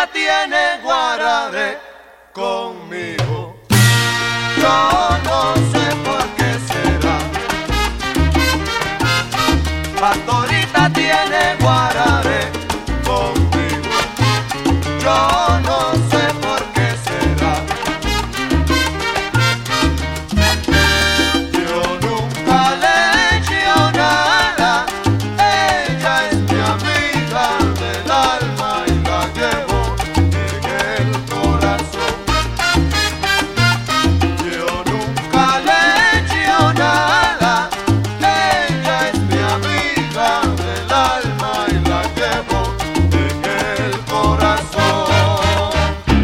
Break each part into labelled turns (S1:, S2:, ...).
S1: Pastorita tiene guarare conmigo. Yo no sé por qué será. Pastorita tiene guarare conmigo. Yo no sé por qué será. Yo nunca le he hecho nada. Ella es mi amiga del alma y la llevo en el corazón. Yo nunca le he hecho nada. Ella es mi amiga del alma y la llevo en el corazón.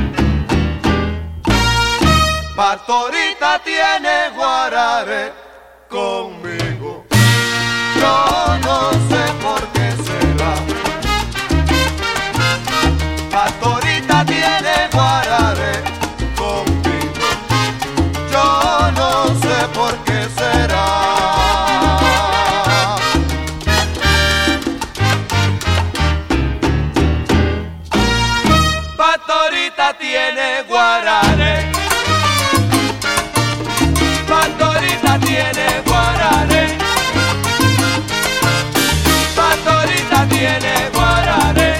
S1: Pastorita tiene guarare conmigo. Yo no sé por qué será. Pastorita tiene guarare conmigo. Yo no sé por qué será. Pastorita tiene guarare. Pastorita tiene guarare. Pastorita tiene guarare.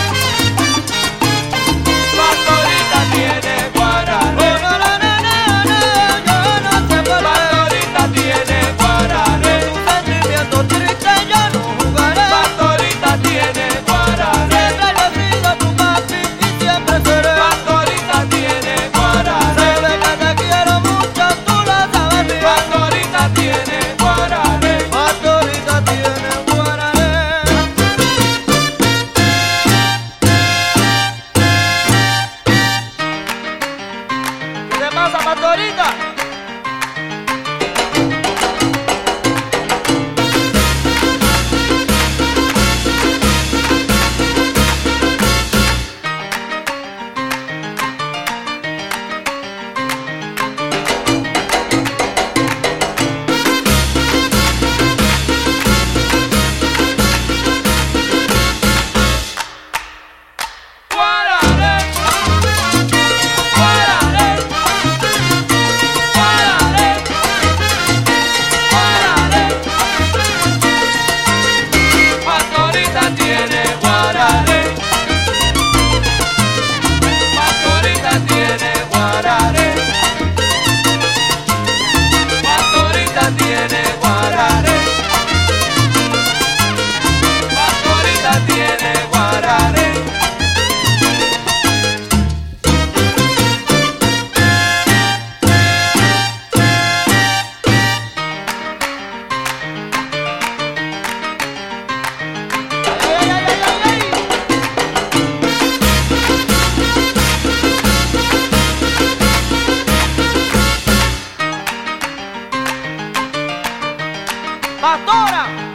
S1: Pastorita tiene guarare. Pastorita tiene guarare.
S2: Tu sentimiento triste yo no jugaré.
S1: Pastorita tiene guarare.
S2: Siempre le he sido tu papi y siempre seré.
S1: Pastorita tiene guarare.
S2: Sabes que te quiero mucho, tú lo sabes bien.
S1: Pastorita tiene guarare.
S2: Pastorita tiene guarare. ¿Qué te pasa, Pastorita?
S1: Guarare. Guarare. Guarare. Guarare. Pastorita tiene guarare. Pastorita tiene guarare. Pastorita tiene guarare. Pastorita tiene guarare.
S2: Ay, ay, ay, ay, ay. Pastora.